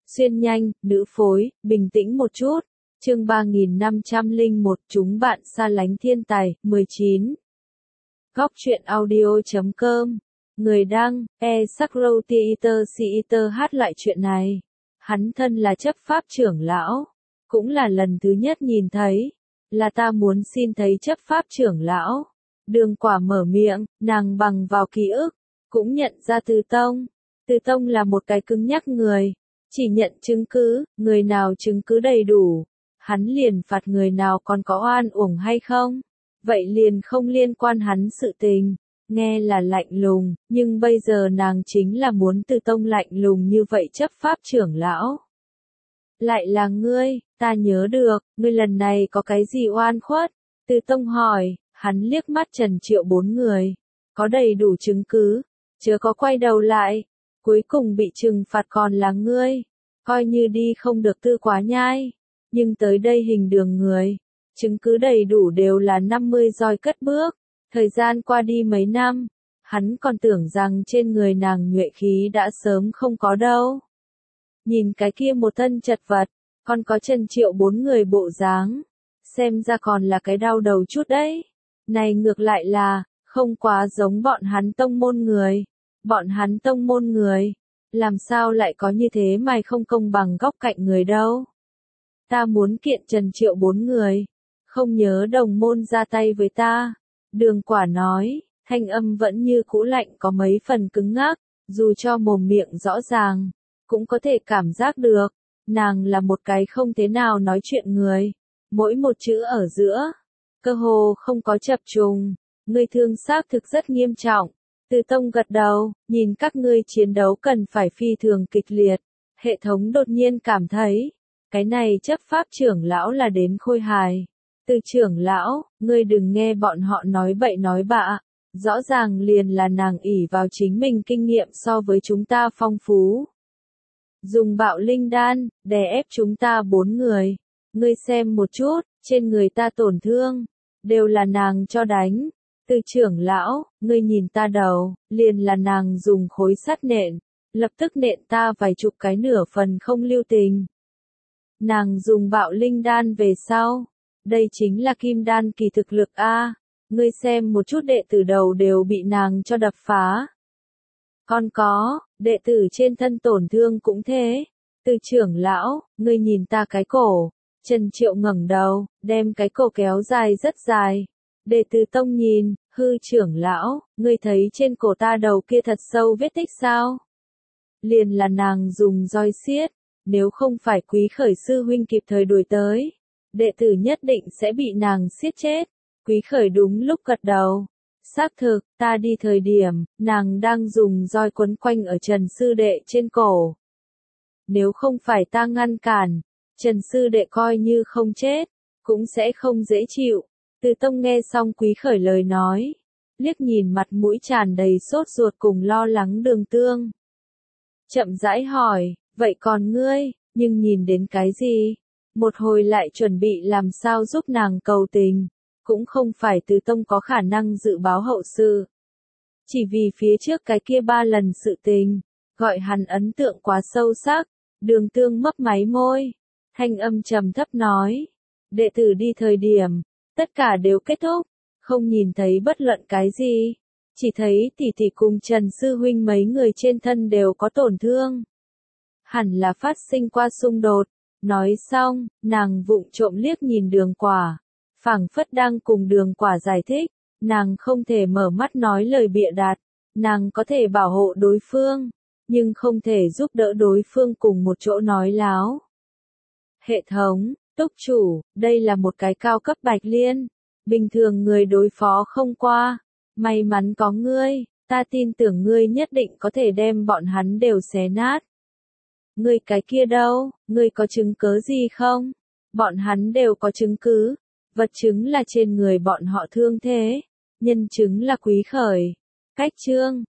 Xuyên nhanh, nữ phối, bình tĩnh một chút. Chương 3501, chúng bạn xa lánh thiên tài, 19. Góc truyện audio.com. Người đăng, Sakrotiiter hát lại chuyện này. Hắn thân là chấp pháp trưởng lão, cũng là lần thứ nhất nhìn thấy. Là ta muốn xin thấy chấp pháp trưởng lão. Đường Quả mở miệng, nàng bằng vào ký ức, cũng nhận ra Từ Tông. Từ Tông là một cái cứng nhắc người. Chỉ nhận chứng cứ, người nào chứng cứ đầy đủ, hắn liền phạt người nào, còn có oan uổng hay không, vậy liền không liên quan hắn sự tình. Nghe là lạnh lùng, nhưng bây giờ nàng chính là muốn Từ Tông lạnh lùng như vậy chấp pháp trưởng lão. Lại là ngươi, ta nhớ được, ngươi lần này có cái gì oan khuất? Từ Tông hỏi, hắn liếc mắt Trần Triệu bốn người. Có đầy đủ chứng cứ, chớ có quay đầu lại. Cuối cùng bị trừng phạt còn là ngươi, coi như đi không được Tư Quá Nhai, nhưng tới đây hình đường người, chứng cứ đầy đủ đều là 50 roi cất bước. Thời gian qua đi mấy năm, hắn còn tưởng rằng trên người nàng nhuệ khí đã sớm không có đâu. Nhìn cái kia một thân chật vật, còn có Trần Triệu bốn người bộ dáng, xem ra còn là cái đau đầu chút đấy. Này ngược lại là, không quá giống bọn hắn tông môn người. Bọn hắn tông môn người, làm sao lại có như thế mày không công bằng góc cạnh người đâu. Ta muốn kiện Trần Triệu bốn người, không nhớ đồng môn ra tay với ta. Đường Quả nói, thanh âm vẫn như cũ lạnh có mấy phần cứng ngắc, dù cho mồm miệng rõ ràng, cũng có thể cảm giác được, nàng là một cái không thế nào nói chuyện người, mỗi một chữ ở giữa, cơ hồ không có chập trùng, ngươi thương xác thực rất nghiêm trọng. Từ Tông gật đầu, nhìn các ngươi chiến đấu cần phải phi thường kịch liệt, hệ thống đột nhiên cảm thấy, cái này chấp pháp trưởng lão là đến khôi hài. Từ trưởng lão, ngươi đừng nghe bọn họ nói bậy nói bạ, rõ ràng liền là nàng ỷ vào chính mình kinh nghiệm so với chúng ta phong phú. Dùng bạo linh đan, đè ép chúng ta bốn người, ngươi xem một chút, trên người ta tổn thương, đều là nàng cho đánh. Từ trưởng lão, ngươi nhìn ta đầu, liền là nàng dùng khối sắt nện, lập tức nện ta vài chục cái nửa phần không lưu tình. Nàng dùng bạo linh đan về sau, đây chính là kim đan kỳ thực lực a. Ngươi xem một chút đệ tử đầu đều bị nàng cho đập phá. Còn có, đệ tử trên thân tổn thương cũng thế. Từ trưởng lão, ngươi nhìn ta cái cổ. Trần Triệu ngẩng đầu, đem cái cổ kéo dài rất dài. Đệ tử Tông nhìn, hư trưởng lão, ngươi thấy trên cổ ta đầu kia thật sâu vết tích sao? Liền là nàng dùng roi xiết, nếu không phải Quý Khởi sư huynh kịp thời đuổi tới, đệ tử nhất định sẽ bị nàng xiết chết. Quý Khởi đúng lúc gật đầu. Xác thực, ta đi thời điểm, nàng đang dùng roi quấn quanh ở Trần sư đệ trên cổ. Nếu không phải ta ngăn cản, Trần sư đệ coi như không chết, cũng sẽ không dễ chịu. Từ Tông nghe xong Quý Khởi lời nói, liếc nhìn mặt mũi tràn đầy sốt ruột cùng lo lắng Đường Tương. Chậm rãi hỏi, vậy còn ngươi, nhưng nhìn đến cái gì? Một hồi lại chuẩn bị làm sao giúp nàng cầu tình, cũng không phải Từ Tông có khả năng dự báo hậu sự. Chỉ vì phía trước cái kia 3 lần sự tình, gọi hắn ấn tượng quá sâu sắc. Đường Tương mấp máy môi, thanh âm trầm thấp nói, đệ tử đi thời điểm, tất cả đều kết thúc, không nhìn thấy bất luận cái gì, chỉ thấy tỷ tỷ cùng Trần sư huynh mấy người trên thân đều có tổn thương. Hẳn là phát sinh qua xung đột. Nói xong, nàng vụng trộm liếc nhìn Đường Quả, phảng phất đang cùng Đường Quả giải thích, nàng không thể mở mắt nói lời bịa đặt, nàng có thể bảo hộ đối phương, nhưng không thể giúp đỡ đối phương cùng một chỗ nói láo. Hệ thống, túc chủ, đây là một cái cao cấp bạch liên, bình thường người đối phó không qua, may mắn có ngươi, ta tin tưởng ngươi nhất định có thể đem bọn hắn đều xé nát. Ngươi cái kia đâu, ngươi có chứng cứ gì không? Bọn hắn đều có chứng cứ, vật chứng là trên người bọn họ thương thế, nhân chứng là Quý Khởi. Cách chương